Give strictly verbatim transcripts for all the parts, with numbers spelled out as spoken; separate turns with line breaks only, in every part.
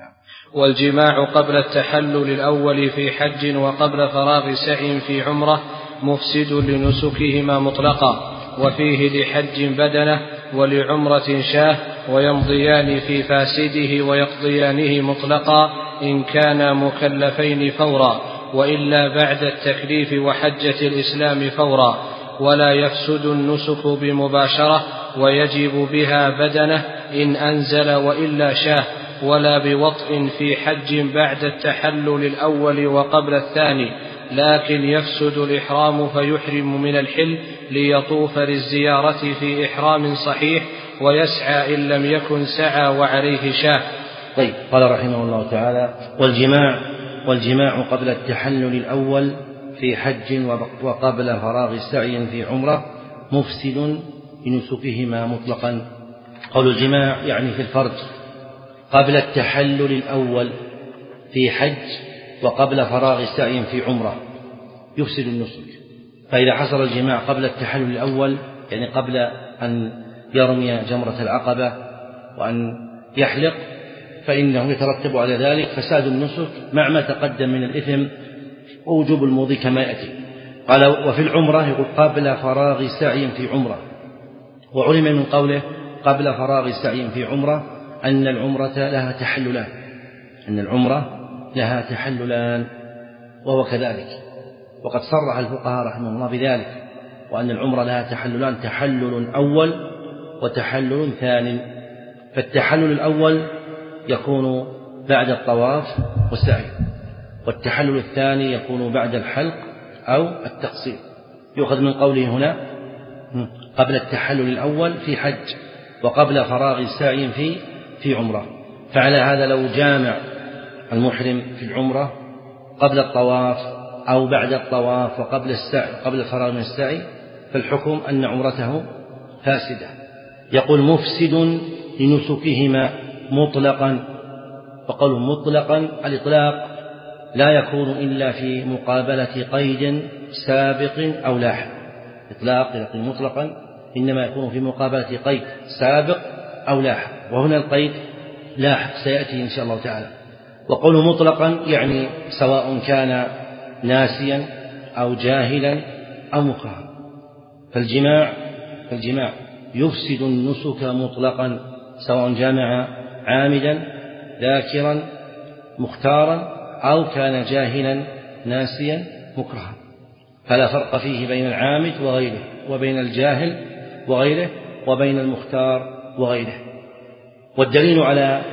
والجماع قبل التحلل الأول في حج وقبل فراغ سعي في عمرة مفسد لنسكهما مطلقا، وفيه لحج بدنة ولعمرة شاه، ويمضيان في فاسده ويقضيانه مطلقا إن كانا مكلفين فورا، وإلا بعد التكليف وحجة الإسلام فورا. ولا يفسد النسك بمباشرة، ويجب بها بدنة إن أنزل وإلا شاه، ولا بوطء في حج بعد التحلل الأول وقبل الثاني، لكن يفسد الإحرام فيحرم من الحل ليطوف للزيارة في إحرام صحيح، ويسعى إن لم يكن سعى وعليه شاه.
طيب، قال رحمه الله تعالى: والجماع والجماع قبل التحلل الأول في حج وقبل فراغ سعي في عمرة مفسد لنسكهما مطلقا. قول الجماع يعني في الفرج قبل التحلل الأول في حج وقبل فراغ سعي في عمرة يفسد النسك. فإذا حصل الجماع قبل التحلل الأول، يعني قبل أن يرمي جمرة العقبة وأن يحلق، فإنه يترتب على ذلك فساد النسك مع ما تقدم من الإثم ووجوب المضي كما يأتي. قال: وفي العمرة يقول قبل فراغ سعي في عمرة. وعلم من قوله قبل فراغ سعي في عمرة أن العمرة لها تحللان أن العمرة لها تحللان وهو كذلك، وقد صرح الفقهاء رحمه الله بذلك، وأن العمرة لها تحللان: تحلل أول وتحلل ثاني. فالتحلل الأول يكون بعد الطواف والسعي، والتحلل الثاني يكون بعد الحلق أو التقصير. يؤخذ من قوله هنا قبل التحلل الأول في حج وقبل فراغ السعي في في عمرة. فعلى هذا لو جامع المحرم في العمرة قبل الطواف أو بعد الطواف وقبل السعي قبل الفراغ من السعي، فالحكم أن عمرته فاسدة. يقول: مفسد لنسكهما مطلقا. وقوله مطلقا، الإطلاق لا يكون إلا في مقابلة قيد سابق أو لاحق. إطلاق يقول مطلقا إنما يكون في مقابلة قيد سابق أو لاحق، وهنا القيد لاحق سيأتي إن شاء الله تعالى. وقوله مطلقا يعني سواء كان ناسيا أو جاهلا أو مكرها. فالجماع فالجماع يفسد النسك مطلقا، سواء جامع عامدا ذاكرا مختارا أو كان جاهلا ناسيا مكرها، فلا فرق فيه بين العامد وغيره، وبين الجاهل وغيره، وبين المختار وغيره. والدليل على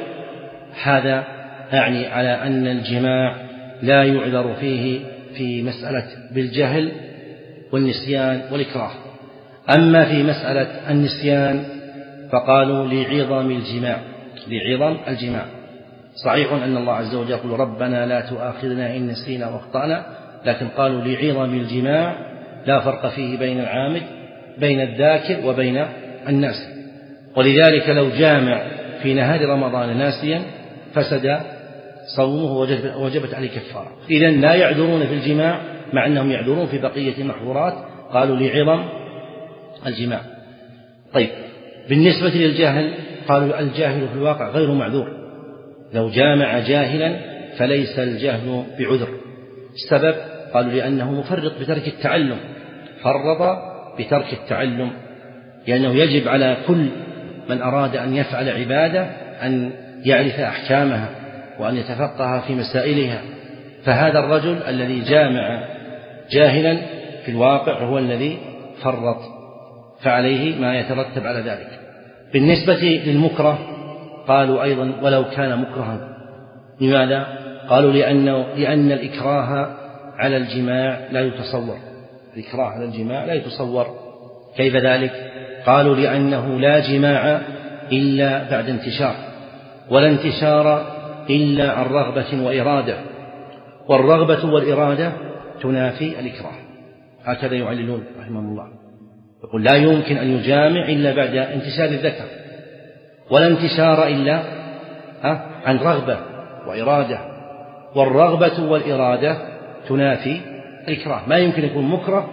هذا أعني على أن الجماع لا يعذر فيه في مسألة بالجهل والنسيان والإكراه. أما في مسألة النسيان فقالوا لعظم الجماع لعظم الجماع صحيح أن الله عز وجل يقول: ربنا لا تؤاخذنا إن نسينا واخطأنا، لكن قالوا لعظم الجماع لا فرق فيه بين العامد بين الذاكر وبين الناسي. ولذلك لو جامع في نهار رمضان ناسيا فسد صومه ووجبت عليه كفارة. إذن لا يعذرون في الجماع مع أنهم يعذرون في بقية المحظورات، قالوا لعظم الجماع. طيب، بالنسبة للجاهل قالوا الجاهل في الواقع غير معذور. لو جامع جاهلا فليس الجهل بعذر. السبب قالوا لأنه مفرط بترك التعلم، فرط بترك التعلم، لأنه يجب على كل من أراد أن يفعل عبادة أن يعرف أحكامها وأن يتفقه في مسائلها. فهذا الرجل الذي جامع جاهلا في الواقع هو الذي فرط، فعليه ما يترتب على ذلك. بالنسبة للمكره قالوا أيضا ولو كان مكرها. لماذا؟ قالوا لأنه لأن الإكراه على الجماع لا يتصور الإكراه على الجماع لا يتصور. كيف ذلك؟ قالوا لأنه لا جماع إلا بعد انتشار، ولا انتشار إلا عن رغبة وإرادة، والرغبة والإرادة تنافي الإكراه. هكذا يعللون رحمه الله، يقول لا يمكن أن يجامع إلا بعد انتشار الذكر، ولا انتشار إلا عن رغبة وإرادة، والرغبة والإرادة تنافي الإكراه. ما يمكن يكون مكره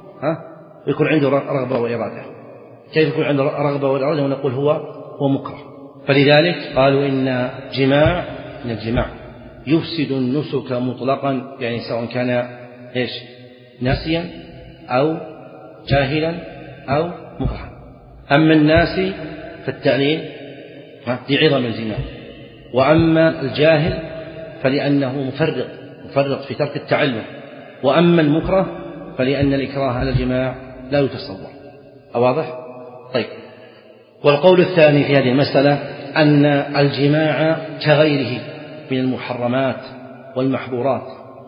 ويكون عنده رغبة وإرادة. كيف يكون عنده رغبة وإرادة ونقول هو هو مكره؟ فلذلك قالوا إن جماع من الجماع يفسد النسك مطلقا، يعني سواء كان إيش ناسيا أو جاهلا أو مكرها. أما الناسي فالتعليل لعظم الجماع، وأما الجاهل فلأنه مفرط مفرط في ترك التعلم، وأما المكره فلأن الإكراه على الجماع لا يتصور. واضح؟ طيب. والقول الثاني في هذه المسألة أن الجماع كغيره من المحرمات والمحظورات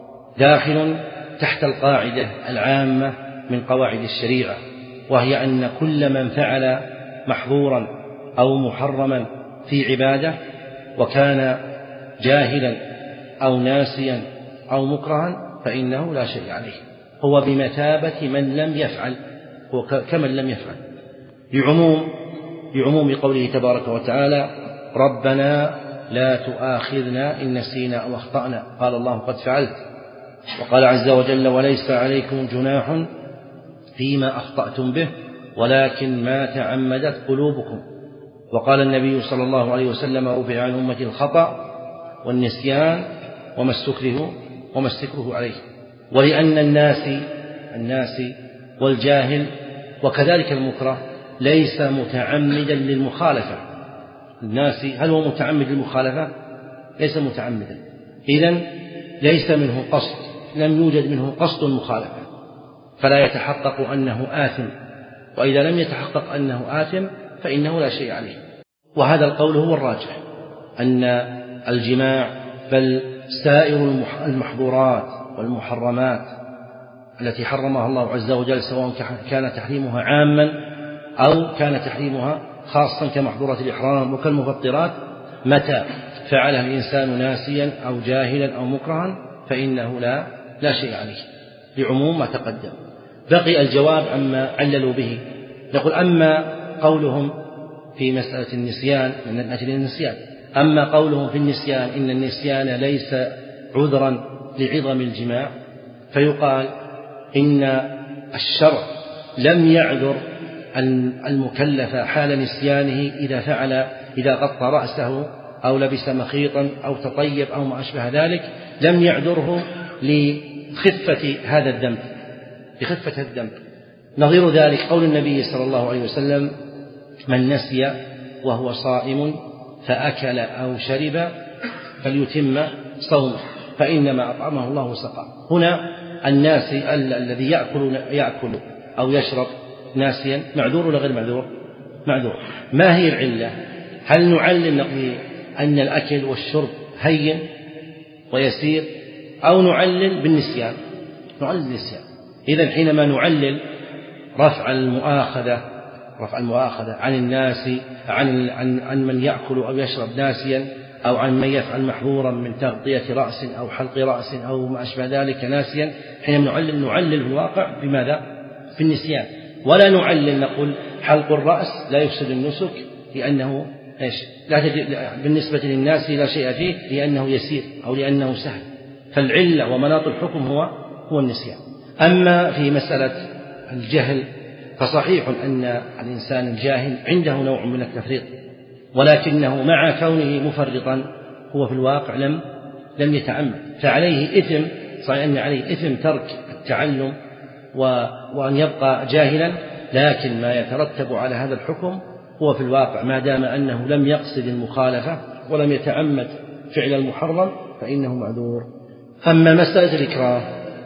داخل تحت القاعدة العامة من قواعد الشريعة، وهي أن كل من فعل محظورا أو محرما في عبادة وكان جاهلا أو ناسيا أو مكرها فإنه لا شيء عليه، هو بمثابة من لم يفعل، هو كمن لم يفعل، لعموم لعموم قوله تبارك وتعالى: ربنا لا تؤاخذنا إن نسينا أو أخطأنا، قال الله: قد فعلت. وقال عز وجل: وليس عليكم جناح فيما أخطأتم به ولكن ما تعمدت قلوبكم. وقال النبي صلى الله عليه وسلم: رفع عن أمتي الخطأ والنسيان وما استكره وما استكره عليه. ولأن الناس الناس والجاهل وكذلك المكره ليس متعمدا للمخالفة. الناس هل هو متعمد للمخالفة؟ ليس متعمدا، إذن ليس منه قصد، لم يوجد منه قصد المخالفة، فلا يتحقق أنه آثم، وإذا لم يتحقق أنه آثم فإنه لا شيء عليه. وهذا القول هو الراجح، أن الجماع بل سائر المحظورات والمحرمات التي حرمها الله عز وجل، سواء كان تحريمها عاما أو كان تحريمها خاصا كمحظورات الإحرام وكالمفطرات، متى فعلها الإنسان ناسيا أو جاهلا أو مكرها فإنه لا لا شيء عليه، لعموم ما تقدم. بقي الجواب عما عللوا به. نقول: أما قولهم في مسألة النسيان من أجل النسيان، أما قولهم في النسيان إن النسيان ليس عذرا لعظم الجماع، فيقال إن الشرع لم يعذر المكلف حال نسيانه إذا فعل إذا غطى رأسه أو لبس مخيطا أو تطيب أو ما أشبه ذلك، لم يعذره لخفة هذا الذنب لخفة الذنب. نظير ذلك قول النبي صلى الله عليه وسلم: من نسي وهو صائم فأكل أو شرب فليتم صومه فإنما أطعمه الله وسقاه. هنا الناسي الذي يأكل يأكل أو يشرب ناسيا معذور ولا غير معذور؟ معذور. ما هي العلة؟ هل نعلل نقول أن الأكل والشرب هين ويسير، أو نعلل بالنسيان؟ نعلل بالنسيان. إذن حينما نعلل رفع المؤاخذة رفع المؤاخذة عن الناس عن عن عن من يأكل أو يشرب ناسيا، أو عن من يفعل محظورا من تغطية رأس أو حلق رأس أو ما أشبه ذلك ناسيا، حينما نعلل نعلل في الواقع بماذا؟ في النسيان. ولا نعلل نقول حلق الرأس لا يفسد النسك لأنه إيش؟ لا تجد بالنسبة للناس لا شيء فيه لأنه يسير أو لأنه سهل. فالعلة ومناط الحكم هو هو النسيان. أما في مسألة الجهل فصحيح أن الإنسان الجاهل عنده نوع من التفريط، ولكنه مع كونه مفرطا هو في الواقع لم لم يتعمد، فعليه إثم، صحيح أن عليه إثم ترك التعلم وأن يبقى جاهلا، لكن ما يترتب على هذا الحكم هو في الواقع ما دام أنه لم يقصد المخالفة ولم يتعمد فعل المحرم فإنه معذور. أما مسألة الإكراه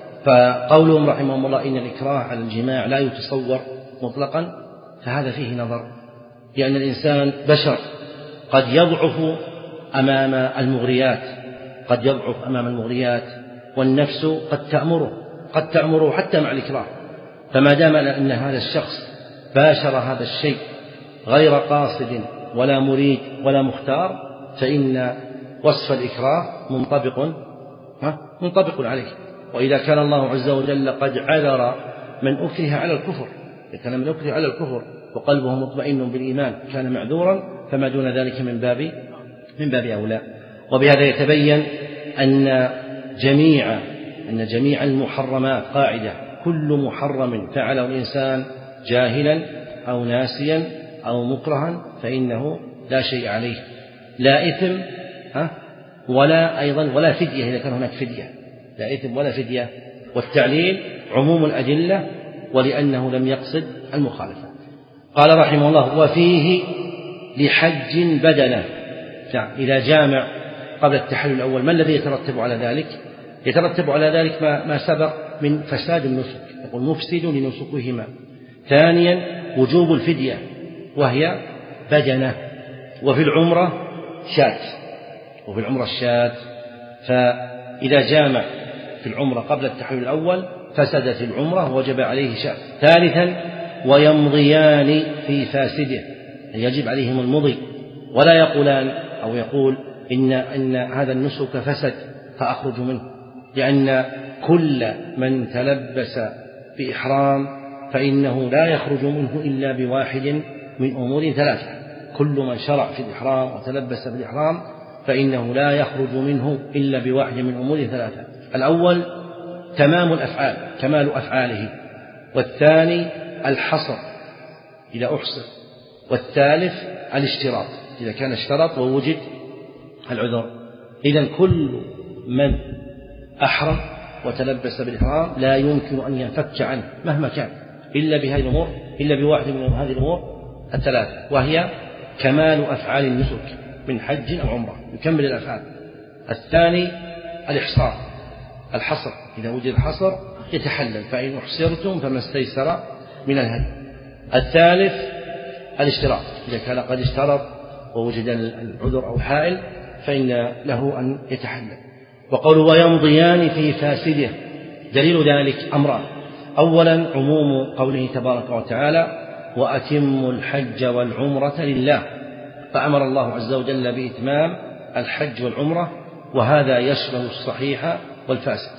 فقولهم رحمهم الله إن الإكراه على الجماع لا يتصور مطلقا، فهذا فيه نظر، لأن الإنسان بشر قد يضعف أمام المغريات قد يضعف أمام المغريات والنفس قد تأمره قد تأمره حتى مع الإكراه. فما دام أن هذا الشخص باشر هذا الشيء غير قاصد ولا مريد ولا مختار، فإن وصف الإكراه منطبق منطبق عليه. وإذا كان الله عز وجل قد عذر من أكره على الكفر، إذا كان من أكره على الكفر وقلبه مطمئن بالإيمان كان معذورا، فما دون ذلك من باب من باب أولى. وبهذا يتبين أن جميع أن جميع المحرمات قاعدة: كل محرم فعله الإنسان جاهلا أو ناسيا أو مكرها فإنه لا شيء عليه، لا إثم ولا أيضا ولا فدية إذا كان هناك فدية، لا إثم ولا فدية. والتعليل عموم الأدلة ولأنه لم يقصد المخالفة. قال رحمه الله: وفيه لحج بدنة. إذا جامع قبل التحلل الأول ما الذي يترتب على ذلك؟ يترتب على ذلك ما, ما سبق من فساد النسك، يقول مفسد لنسكهما. ثانيا وجوب الفدية وهي بدنة. وفي العمرة شاة، وفي العمرة الشاة، فإذا جامع في العمرة قبل التحلل الأول فسدت العمرة ووجب عليه شاة. ثالثا ويمضيان في فاسده، يجب عليهم المضي، ولا يقولان أو يقول إن, إن هذا النسك فسد فأخرج منه، لأن كل من تلبس بإحرام فإنه لا يخرج منه إلا بواحد من أمور ثلاثة. كل من شرع في الإحرام وتلبس بالإحرام فإنه لا يخرج منه إلا بواحد من أمور ثلاثة: الأول تمام الأفعال، كمال أفعاله، والثاني الحصر إذا أحصر، والثالث الاشتراط إذا كان اشترط ووجد العذر. إذن كل من أحرم وتلبس بالإحرام لا يمكن أن ينفك عنه مهما كان إلا بهذه الأمور، إلا بواحد من هذه الأمور الثلاثة، وهي كمال أفعال النسك من حج أو عمرة، يكمل الأفعال. الثاني الإحصار، الحصر، إذا وجد الحصر يتحلل، فإن أحصرتم فما استيسر من الهدي. الثالث الاشتراط، إذا كان قد اشترط ووجد العذر أو حائل فإن له أن يتحلل. وقول ويمضيان في فاسده، دليل ذلك أمران: أولا عموم قوله تبارك وتعالى: وأتموا الحج والعمرة لله، فأمر الله عز وجل بإتمام الحج والعمرة، وهذا يشمل الصحيح والفاسد.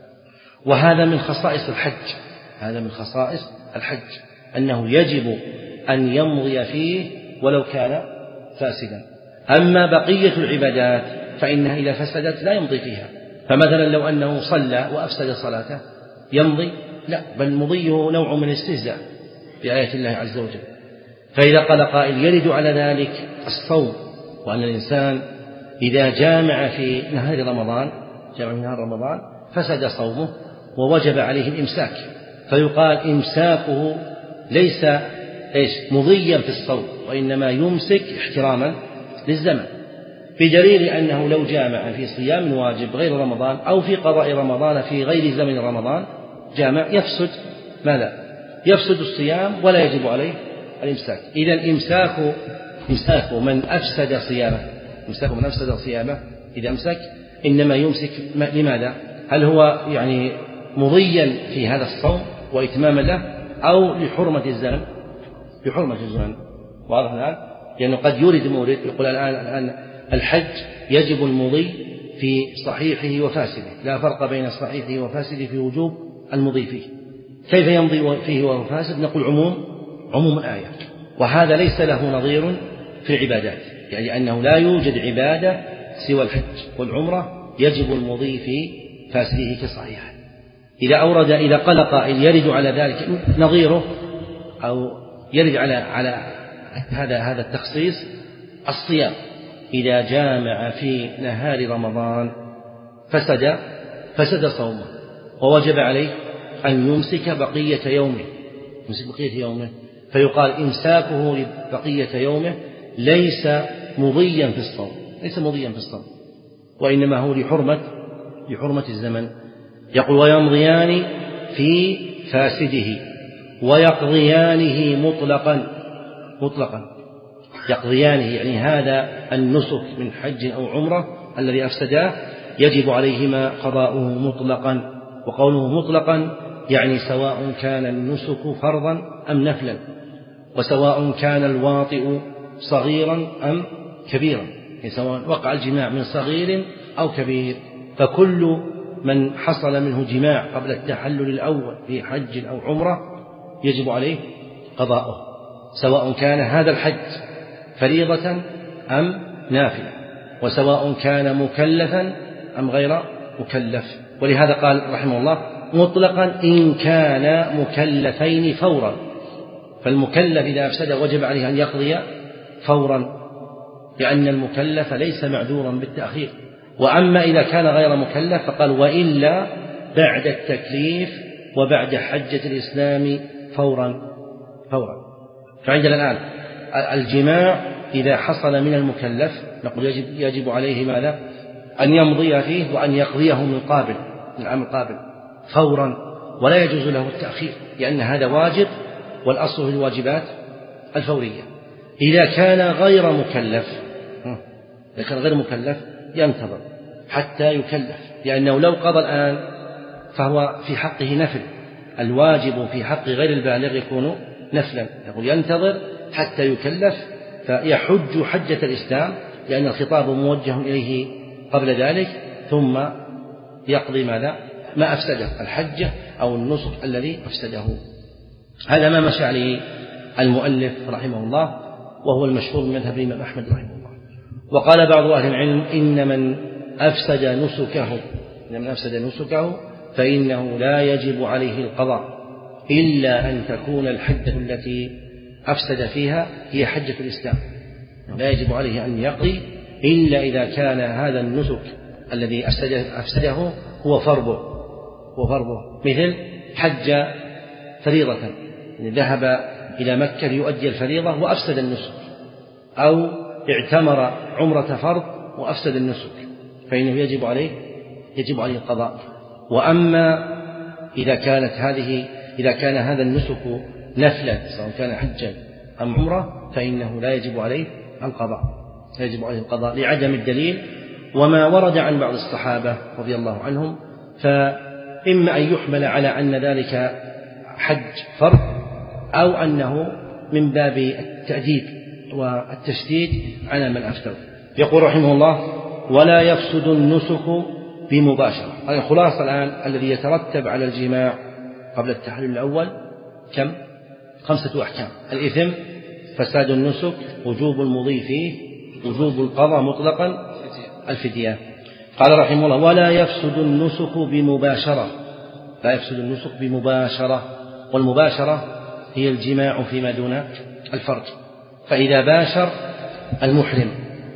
وهذا من خصائص الحج، هذا من خصائص الحج أنه يجب أن يمضي فيه ولو كان فاسدا. أما بقية العبادات فإنها إذا فسدت لا يمضي فيها. فمثلا لو أنه صلى وأفسد صلاته يمضي؟ لا، بل مضيه نوع من الاستهزاء بآية الله عز وجل. فإذا قال قائل يرد على ذلك الصوم، وأن الإنسان إذا جامع في نهار رمضان جامع في نهار رمضان فسد صومه ووجب عليه الإمساك، فيقال إمساكه ليس إيش مضيا في الصوم، وإنما يمسك احتراما للزمن، بدليل أنه لو جامع في صيام واجب غير رمضان أو في قضاء رمضان في غير زمن رمضان جامع يفسد ماذا؟ يفسد الصيام ولا يجب عليه الإمساك. إذن إمساك إمساك من أفسد صيامه، إمساك من أفسد صيامه إذا أمسك إنما يمسك لماذا؟ هل هو يعني مضيا في هذا الصوم وإتماما له، أو لحرمة الزمن؟ لحرمة الزمن. واضح الآن؟ لأنه قد يورد مورد يقول الآن الآن الحج يجب المضي في صحيحه وفاسده، لا فرق بين صحيحه وفاسده في وجوب المضي فيه. كيف يمضي فيه وهو فاسد؟ نقول عموم عموم الآية، وهذا ليس له نظير في العبادات، يعني أنه لا يوجد عبادة سوى الحج والعمرة يجب المضي في فاسده كصحيحه. إذا أورد إذا قال قائل يرد على ذلك نظيره أو يرد على على هذا هذا التخصيص الصيام، إذا جامع في نهار رمضان فسد فسد صومه ووجب عليه أن يمسك بقية يومه، يمسك بقية يومه، فيقال إمساكه لبقية يومه ليس مضيا في الصوم، ليس مضيا في الصوم، وإنما هو لحرمة لحرمة الزمن. يقول ويمضيان في فاسده ويقضيانه مطلقا مطلقا يقضيانه، يعني هذا النسك من حج أو عمرة الذي أفسداه يجب عليهما قضاؤه مطلقا. وقوله مطلقا يعني سواء كان النسك فرضا أم نفلا، وسواء كان الواطئ صغيرا أم كبيرا، يعني سواء وقع الجماع من صغير أو كبير، فكل من حصل منه جماع قبل التحلل الأول في حج أو عمرة يجب عليه قضاؤه، سواء كان هذا الحج فريضة أم نافلة، وسواء كان مكلفا أم غير مكلف. ولهذا قال رحمه الله مطلقا إن كان مكلفين فورا، فالمكلف إذا أفسد وجب عليه أن يقضي فورا، لأن المكلف ليس معذورا بالتأخير، وأما إذا كان غير مكلف فقال وإلا بعد التكليف وبعد حجة الإسلام فورا فورا. فعندنا الآن الجماع إذا حصل من المكلف نقول يجب, يجب عليه ماذا؟ أن يمضي فيه وأن يقضيه من قابل من العام القابل فورا، ولا يجوز له التأخير لأن هذا واجب، والأصل في الواجبات الفورية. إذا كان غير مكلف إذا كان غير مكلف ينتظر حتى يكلف، لأنه لو قضى الآن فهو في حقه نفل، الواجب في حق غير البالغ يكون نفلا، يقول ينتظر حتى يكلف فيحج حجة الإسلام لأن الخطاب موجه إليه قبل ذلك، ثم يقضي ماذا؟ ما أفسده الحجة أو النسك الذي أفسده. هذا ما مشى عليه المؤلف رحمه الله، وهو المشهور من مذهب الإمام أحمد رحمه الله. وقال بعض أهل العلم إن من أفسد نسكه إن من أفسد نسكه فإنه لا يجب عليه القضاء إلا أن تكون الحجة التي أفسد فيها هي حجة الإسلام، لا يجب عليه أن يقضي إلا إذا كان هذا النسك الذي أفسده هو فرضه هو فرضه مثل حج فريضة، يعني ذهب إلى مكة ليؤدي الفريضة وأفسد النسك، أو اعتمر عمرة فرض وأفسد النسك، فإنه يجب عليه يجب عليه القضاء. وأما إذا كانت هذه إذا كان هذا النسك نفلا سواء كان حجا أم عمرة فإنه لا يجب عليه القضاء لا يجب عليه القضاء لعدم الدليل وما ورد عن بعض الصحابة رضي الله عنهم، فإما أن يحمل على أن ذلك حج فرض أو أنه من باب التأديب والتشديد على من أفتوا. يقول رحمه الله ولا يفسد النسك بمباشرة. هذا خلاصة الآن الذي يترتب على الجماع قبل التحلل الأول كم؟ خمسة أحكام: الإثم، فساد النسك، وجوب المضي فيه، وجوب القضاء مطلقا، الفدية. قال رحمه الله ولا يفسد النسك بمباشرة لا يفسد النسك بمباشرة، والمباشرة هي الجماع فيما دون الفرج، فإذا باشر المحرم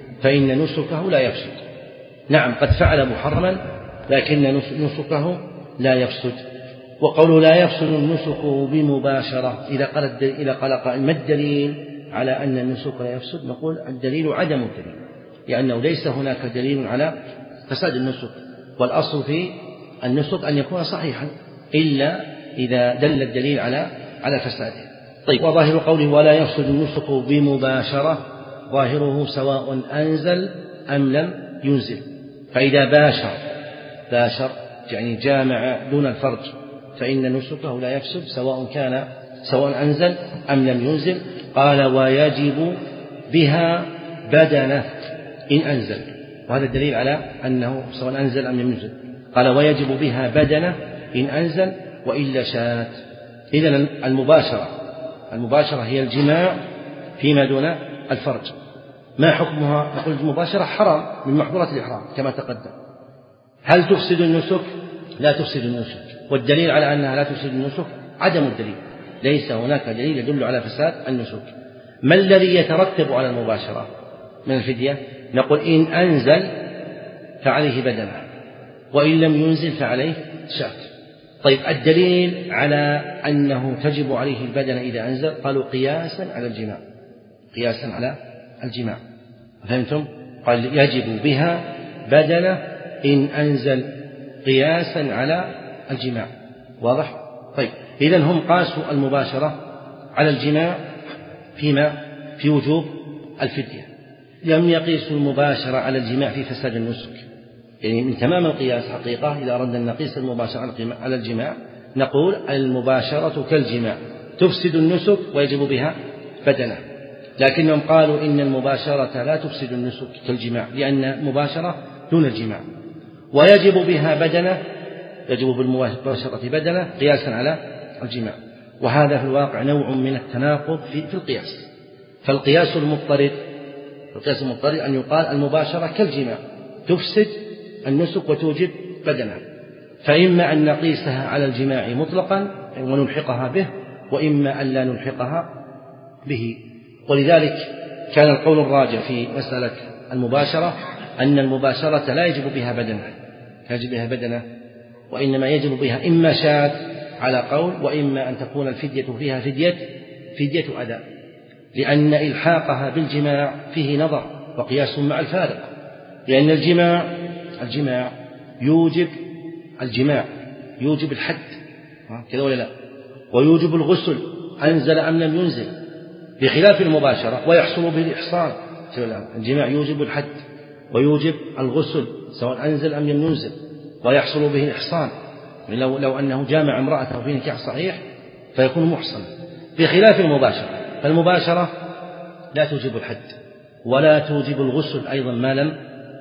فإن نسكه لا يفسد. نعم قد فعل محرما لكن نسكه لا يفسد. وقوله لا يفسد النسك بمباشرة إذا قال إذا قال قائل ما الدليل على أن النسك لا يفسد؟ نقول الدليل عدم الدليل، لأنه ليس هناك دليل على فساد النسك، والأصل في النسك أن يكون صحيحا إلا إذا دل الدليل على على فساده. طيب وظاهر قوله ولا يفسد النسك بمباشرة ظاهره سواء أنزل أم لم ينزل، فإذا باشر باشر يعني جامع دون الفرج فإن نسكه لا يفسد سواء كان سواء أنزل أم لم ينزل. قال ويجب بها بدنه إن أنزل، وهذا الدليل على أنه سواء أنزل أم لم ينزل. قال ويجب بها بدنه إن أنزل وإلا شات. إذن المباشرة المباشرة هي الجماع فيما دون الفرج. ما حكمها؟ نقول المباشرة حرام من محظورات الإحرام كما تقدم. هل تفسد النسك؟ لا تفسد النسك، والدليل على أنها لا تفسد النسك عدم الدليل، ليس هناك دليل يدل على فساد النسك. ما الذي يترتب على المباشرة من الفدية؟ نقول إن أنزل فعليه بدنه، وإن لم ينزل فعليه شات. طيب الدليل على أنه تجب عليه البدنة إذا أنزل قالوا قياسا على الجماع قياسا على الجماع فهمتم؟ قال يجب بها بدنة إن أنزل قياسا على الجماع. واضح؟ طيب إذن هم قاسوا المباشرة على الجماع فيما في وجوب الفدية، لم يقيسوا المباشرة على الجماع في فساد النسك. يعني من تمام القياس حقيقة إذا أردنا أن نقيس المباشرة على الجماع نقول المباشرة كالجماع تفسد النسك ويجب بها بدنة، لكنهم قالوا إن المباشرة لا تفسد النسك كالجماع لأن مباشرة دون الجماع، ويجب بها بدنة يجب بالمباشرة بدنة قياسا على الجماع. وهذا في الواقع نوع من التناقض في, في القياس. فالقياس المضطرد القياس المضطرد أن يقال المباشرة كالجماع تفسد النسك وتوجب بدنة، فإما أن نقيسها على الجماع مطلقا ونلحقها به، وإما أن لا نلحقها به. ولذلك كان القول الراجح في مسألة المباشرة أن المباشرة لا يجب بها بدنة لا يجب بها بدنة وإنما يجب بها إما شاة على قول، وإما أن تكون الفدية فيها فدية فدية أداء، لأن إلحاقها بالجماع فيه نظر وقياس مع الفارق، لأن الجماع الجماع يوجب الجماع يوجب الحد كذا ولا لا، ويوجب الغسل أنزل أم لم ينزل، بخلاف المباشرة ويحصل به الإحصان. الجماع يوجب الحد ويوجب الغسل سواء أنزل أم لم ينزل، ويحصل به الإحصان، لو, لو أنه جامع امرأته في نكاح صحيح فيكون محصنا، بخلاف المباشرة. فالمباشرة لا توجب الحد ولا توجب الغسل أيضا ما لم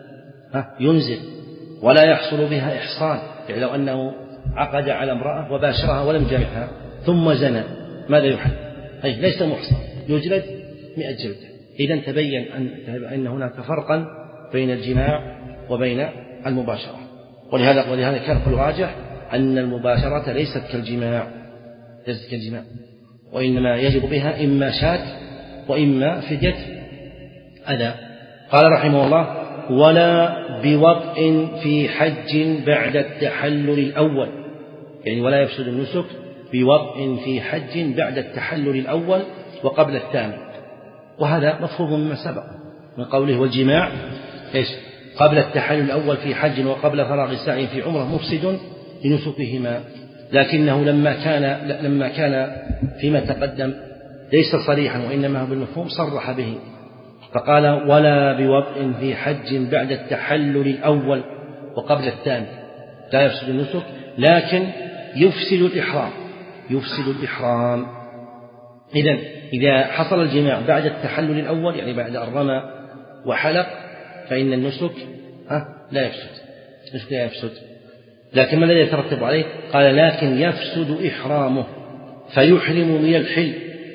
ينزل، ولا يحصل بها إحصان، يعني لو أنه عقد على امرأة وباشرها ولم جامعها ثم زنى ماذا يحد؟ أي ليس محصن يجلد مئة جلدة. إذن تبين أن, أن هناك فرقا بين الجماع وبين المباشرة، ولهذا, ولهذا كان الراجح أن المباشرة ليست كالجماع ليست كالجماع وإنما يجب بها إما شاة وإما فدية أداء. قال رحمه الله: ولا بوطء في حج بعد التحلل الأول، يعني ولا يفسد النسك بوطء في حج بعد التحلل الأول وقبل الثاني. وهذا مفهوم مما سبق من قوله والجماع إيش قبل التحلل الأول في حج وقبل فراغ السعي في عمرة مفسد لنسكهما، لكنه لما كان لما كان فيما تقدم ليس صريحا وإنما هو بالمفهوم صرح به، فقال: ولا بوطء في حج بعد التحلل الأول وقبل الثاني. لا يفسد النسك لكن يفسد الإحرام يفسد الإحرام. إذن إذا حصل الجماع بعد التحلل الأول يعني بعد أن رمى وحلق فإن النسك لا يفسد النسك لا يفسد لكن ما الذي يترتب عليه؟ قال: لكن يفسد إحرامه فيحرم من الحل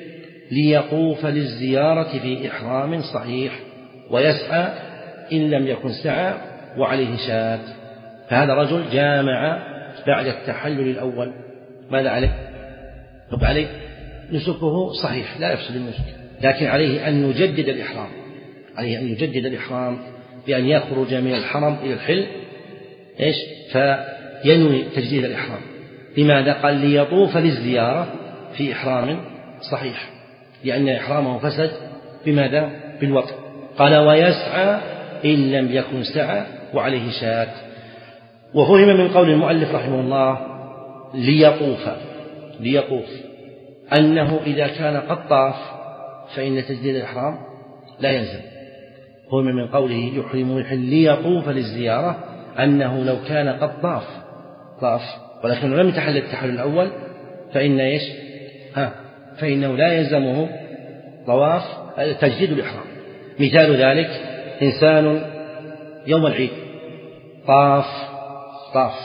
ليطوف للزيارة في إحرام صحيح ويسعى إن لم يكن سعى وعليه شاة. فهذا رجل جامع بعد التحلل الأول ماذا عليه؟ طب عليه نسكه صحيح لا يفسد النسك، لكن عليه أن يجدد الإحرام عليه أن يجدد الإحرام بأن يخرج من الحرم إلى الحل إيش فينوي تجديد الإحرام. لماذا؟ قال: ليطوف للزيارة في إحرام صحيح، لأن إحرامه فسد بماذا؟ بالوطء. قال: ويسعى إن لم يكن سعى وعليه شاة. وفهم من قول المؤلف رحمه الله ليطوف ليطوف أنه إذا كان قد طاف فإن تجديد الإحرام لا يلزم. فهم من قوله يحرم الحل ليطوف للزيارة أنه لو كان قد طاف طاف ولكنه لم يتحلل التحلل الأول فإن إيش ها فإنه لا يلزمه طواف تجديد الإحرام. مثال ذلك إنسان يوم العيد طاف طاف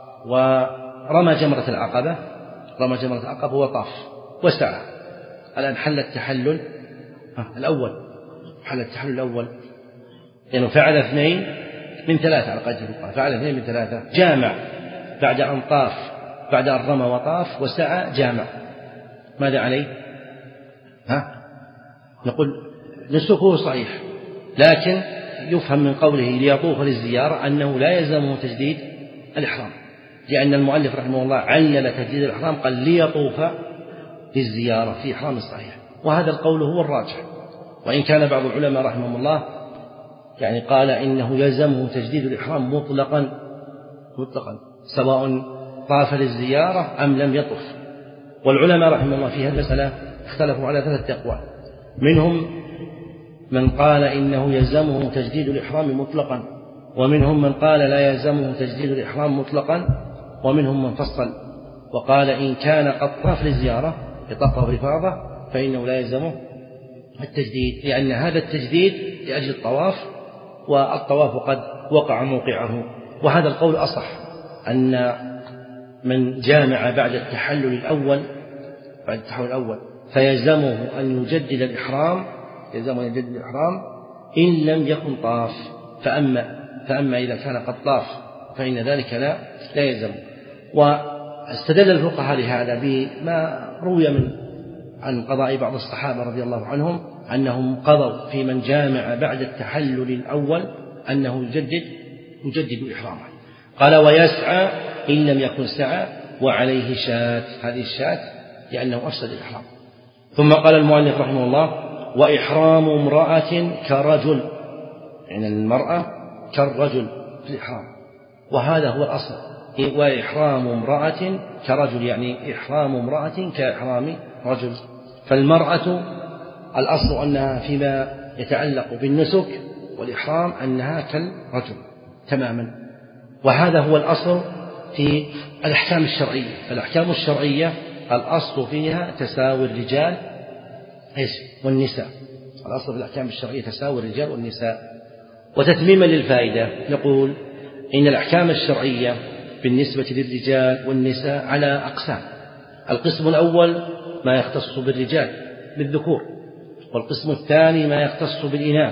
ورمى جمرة العقبة رمى جمرة العقبة وطاف وسعى، الآن حل التحلل الأول حل التحلل الأول لأنه يعني فعل اثنين من ثلاثة على قدر القول فعل اثنين من ثلاثة جامع بعد أن طاف بعد أن رمى وطاف وسعى جامع ماذا عليه؟ ها نقول نسكه صحيح، لكن يفهم من قوله ليطوف للزيارة أنه لا يلزمه تجديد الإحرام، لأن المؤلف رحمه الله علل تجديد الإحرام قال ليطوف للزيارة في إحرام صحيح، وهذا القول هو الراجح. وإن كان بعض العلماء رحمهم الله يعني قال إنه يلزمه تجديد الإحرام مطلقا مطلقا سواء طاف للزيارة أم لم يطف. والعلماء رحمهم الله في هذه المسألة اختلفوا على ثلاثة أقوال، منهم من قال إنه يلزمه تجديد الإحرام مطلقا، ومنهم من قال لا يلزمه تجديد الإحرام مطلقا، ومنهم من فصل وقال إن كان قد طاف للزيارة يطفه بفرضه فإنه لا يلزمه التجديد، لأن هذا التجديد لأجل الطواف والطواف قد وقع موقعه. وهذا القول أصح، أن من جامع بعد التحلل الأول بعد التحلل الأول فيلزمه أن يجدد الإحرام يلزمه أن يجدد الإحرام إن لم يكن طاف، فأما فأما إذا كان قد طاف فإن ذلك لا لا يلزمه. واستدل الفقهاء لهذا بما روي من عن قضاء بعض الصحابة رضي الله عنهم أنهم قضوا في من جامع بعد التحلل الأول أنه يجدد يجدد إحرامه. قال ويسعى إن لم يكن سعى وعليه شاة، هذه الشاة لأنه أفسد الإحرام. ثم قال المؤلف رحمه الله وإحرام امرأة كرجل، يعني المرأة كالرجل في الإحرام، وهذا هو الأصل. وإحرام امرأة كرجل يعني إحرام امرأة كإحرام رجل. فالمرأة الأصل أنها فيما يتعلق بالنسك والإحرام أنها كالرجل تماما، وهذا هو الأصل في الأحكام الشرعية. فالأحكام الشرعية الأصل فيها تساوي الرجال والنساء، الأصل في الأحكام الشرعية تساوي الرجال والنساء. وتتميما للفائدة نقول إن الأحكام الشرعية بالنسبة للرجال والنساء على أقسام. القسم الأول ما يختص بالرجال بالذكور، والقسم الثاني ما يختص بالإناث،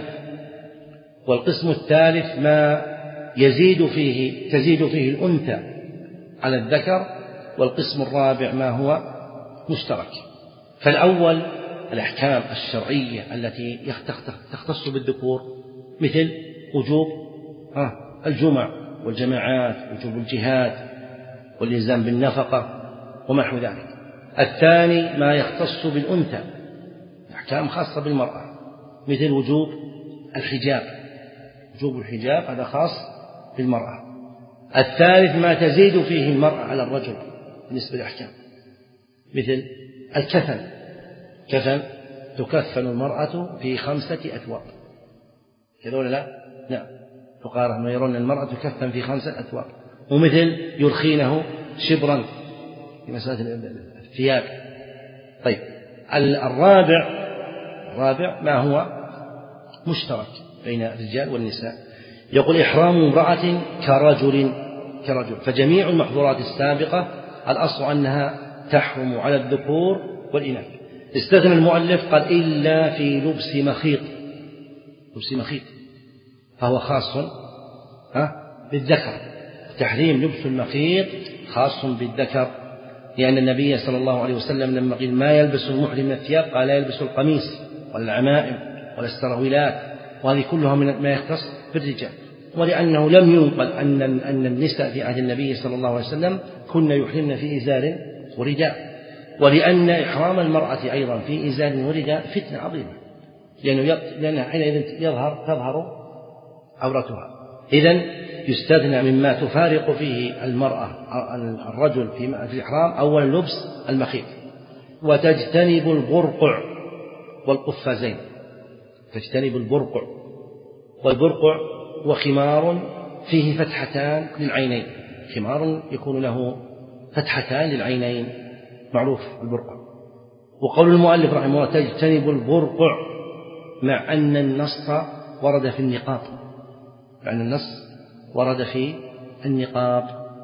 والقسم الثالث ما يزيد فيه تزيد فيه الأنثى على الذكر، والقسم الرابع ما هو مشترك. فالأول الأحكام الشرعية التي تختص بالذكور مثل وجوب الجمع والجماعات، وجوب الجهاد والإلزام بالنفقة وما نحو ذلك. الثاني ما يختص بالأنثى، أحكام خاصة بالمرأة مثل وجوب الحجاب، وجوب الحجاب هذا خاص بالمرأة. الثالث ما تزيد فيه المرأة على الرجل بالنسبة للأحكام مثل الكفن، كفن تكفن المرأة في خمسة أثواب، كذا ولا لا؟ نعم، فقهاء ما يرون المرأة تكفن في خمسة أثواب. ومثل يرخينه شبرا في مسألة الثياب. طيب الرابع الرابع ما هو مشترك بين الرجال والنساء، يقول إحرام امرأة كرجل كرجل. فجميع المحظورات السابقة الأصل أنها تحرم على الذكور والإناث. استثنى المؤلف قال إلا في لبس مخيط، لبس مخيط فهو خاص بالذكر. تحريم لبس المخيط خاص بالذكر، لأن النبي صلى الله عليه وسلم لما قيل ما يلبس المحرم من الثياب قال لا يلبس القميص ولا العمائم ولا السراويلات، وهذه كلها من ما يختص بالرجال. ولأنه لم ينقل أن أن النساء في عهد النبي صلى الله عليه وسلم كن يحرمن في إزار ورداء، ولأن إحرام المرأة أيضا في إزار ورداء فتنة عظيمة، لأنه لأنها حينئذ يظهر تظهر عورتها. إذن يستثنى مما تفارق فيه المرأة الرجل في الإحرام أولا لبس المخيط، وتجتنب البرقع والقفازين. تجتنب البرقع، والبرقع وخمار فيه فتحتان للعينين، خمار يكون له فتحتان للعينين معروف البرقع. وقول المؤلف رحمه الله تجتنب البرقع مع أن النص ورد في النقاب، مع أن النص ورد في النقاب.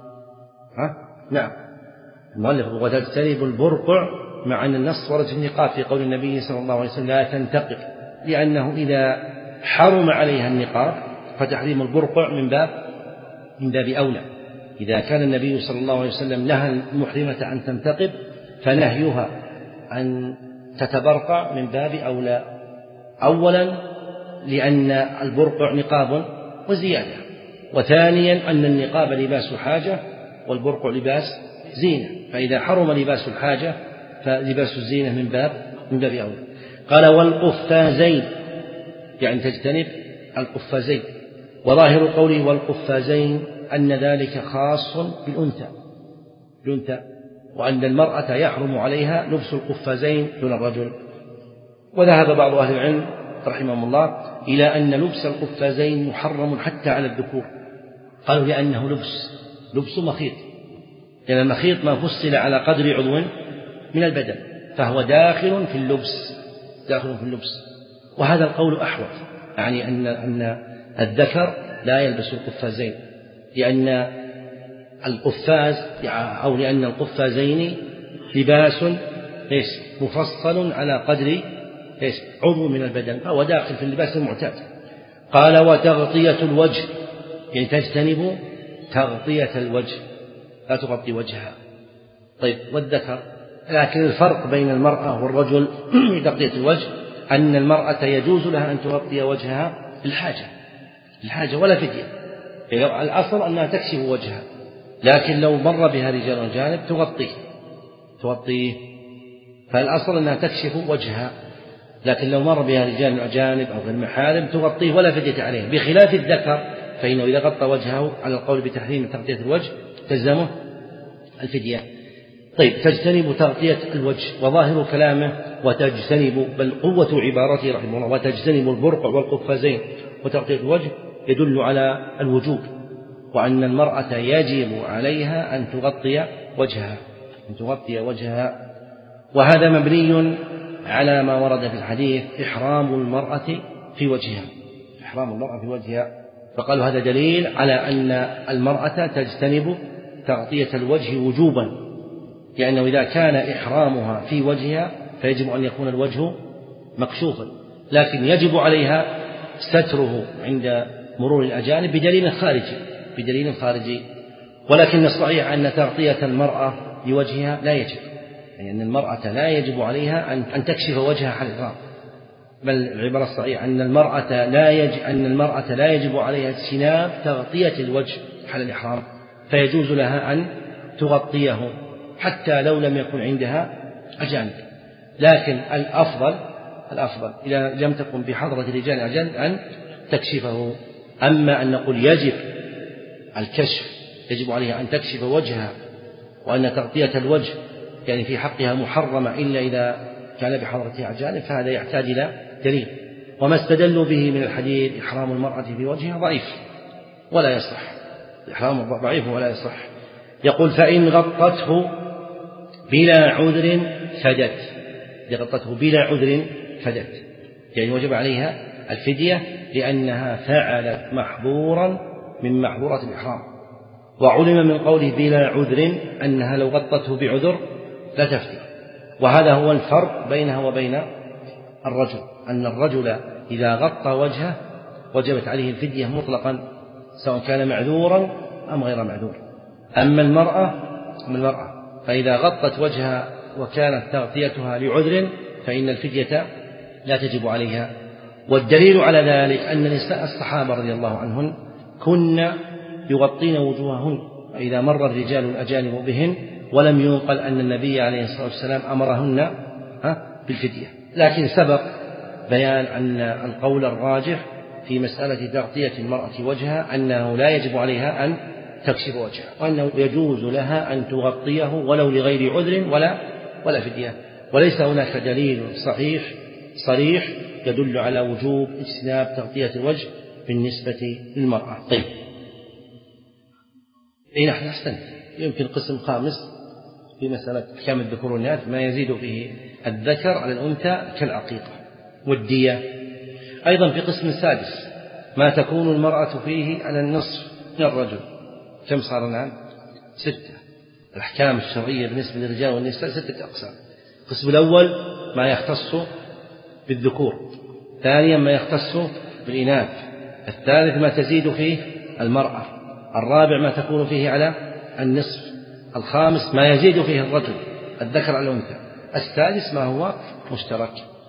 ها؟ نعم، المؤلف وتجتنب البرقع مع أن النص ورد في النقاب في قول النبي صلى الله عليه وسلم لا تنتقب، لأنه إذا حرم عليها النقاب فتحريم البرقع من باب من باب أولى. إذا كان النبي صلى الله عليه وسلم نهى المحرمة أن تنتقب فنهيها أن تتبرقع من باب أولى، أولا لأن البرقع نقاب وزيادة، وثانيا أن النقاب لباس حاجة والبرقع لباس زينة، فإذا حرم لباس الحاجة فلباس الزينة من باب من باب أولى. قال والقفازين يعني تجتنب القفازين، وظاهر قوله والقفازين أن ذلك خاص بالأنثى بالأنثى وأن المرأة يحرم عليها لبس القفازين دون الرجل. وذهب بعض أهل العلم رحمهم الله إلى أن لبس القفازين محرم حتى على الذكور، قالوا لأنه لبس لبس مخيط، لأن المخيط ما فصل على قدر عضو من البدن فهو داخل في اللبس داخل في اللبس وهذا القول أحوط، يعني أن أن الذكر لا يلبس القفازين، لأن القفاز أو لأن القفازين لباس مفصل على قدر عضو من البدن فهو داخل في اللباس المعتاد. قال وتغطية الوجه يعني تجتنب تغطية الوجه، لا تغطي وجهها. طيب والذكر، لكن الفرق بين المرأة والرجل في تغطية الوجه أن المرأة يجوز لها أن تغطي وجهها بالحاجة، الحاجة ولا فدية. الأصل أنها تكشف وجهها، لكن لو مر بها رجال أجانب تغطيه تغطيه فالأصل أنها تكشف وجهها، لكن لو مر بها رجال أجانب أو غير محارم تغطيه ولا فدية عليه، بخلاف الذكر فإنه إذا غطى وجهه على القول بتحريم تغطية الوجه تلزمه الفدية. طيب، تجتنب تغطية الوجه، وظاهر كلامه وتجتنب، بل قوة عبارته رحمه الله وتجتنب البرقع والقفازين وتغطية الوجه يدل على الوجوب، وأن المرأة يجب عليها أن تغطي وجهها أن تغطي وجهها وهذا مبني على ما ورد في الحديث إحرام المرأة في وجهها إحرام المرأة في وجهها فقالوا هذا دليل على أن المرأة تجتنب تغطية الوجه وجوبا، لأنه إذا كان إحرامها في وجهها فيجب أن يكون الوجه مكشوفا، لكن يجب عليها ستره عند مرور الأجانب بدليل خارجي بدليل خارجي ولكن الصحيح أن تغطية المرأة لوجهها لا يجب، يعني أن المرأة لا يجب عليها أن تكشف وجهها حال الإحرام، بل العبارة الصحيحة أن المرأة لا يجب أن المرأة لا يجب عليها اجتناب تغطية الوجه حال الإحرام، فيجوز لها أن تغطيه حتى لو لم يكن عندها أجانب، لكن الأفضل الأفضل إذا لم تكن بحضرة رجال أجانب أن تكشفه. أما أن نقول يجب الكشف يجب عليها أن تكشف وجهها وأن تغطية الوجه يعني في حقها محرمة إلا إذا كان بحضرتها أجانب، فهذا يحتاج إلى دليل، وما استدلوا به من الحديث إحرام المرأة في وجهها ضعيف ولا يصح إحرام ضعيف ولا يصح. يقول فإن غطته بلا عذر فدت غطته بلا عذر فدت يعني وجب عليها الفدية لأنها فعلت محظورا من محظورات الإحرام، وعلم من قوله بلا عذر أنها لو غطته بعذر لا تفدي، وهذا هو الفرق بينها وبين الرجل، أن الرجل إذا غطى وجهه وجبت عليه الفدية مطلقا سواء كان معذورا أم غير معذور. أما المرأة أما المرأة فإذا غطت وجهها وكانت تغطيتها لعذر فإن الفدية لا تجب عليها. والدليل على ذلك أن نساء الصحابة رضي الله عنهن كن يغطين وجوههن إذا مر الرجال الأجانب بهن، ولم ينقل أن النبي عليه الصلاة والسلام أمرهن بالفدية، لكن سبق بيان أن القول الراجح في مسألة تغطية المرأة وجهها أنه لا يجب عليها أن تكشف وجهها، وأنه يجوز لها أن تغطيه ولو لغير عذر ولا ولا فدية، وليس هناك دليل صحيح صريح يدل على وجوب اجتناب تغطية الوجه بالنسبة للمرأة. طيب، إيه نحن أحسن يمكن قسم خامس في مسألة أحكام الذكور والإناث ما يزيد فيه الذكر على الأنثى كالعقيقة والدية. أيضا في قسم سادس ما تكون المرأة فيه على النصف من الرجل. كم صار الآن؟ ستة. الأحكام الشرعية بالنسبة للرجال والنساء ستة أقسام. القسم الأول ما يختص بالذكور، ثانيا ما يختص بالإناث، الثالث ما تزيد فيه المرأة، الرابع ما تكون فيه على النصف، الخامس ما يزيد فيه الرجل الذكر على الأنثى، السادس ما هو مشترك.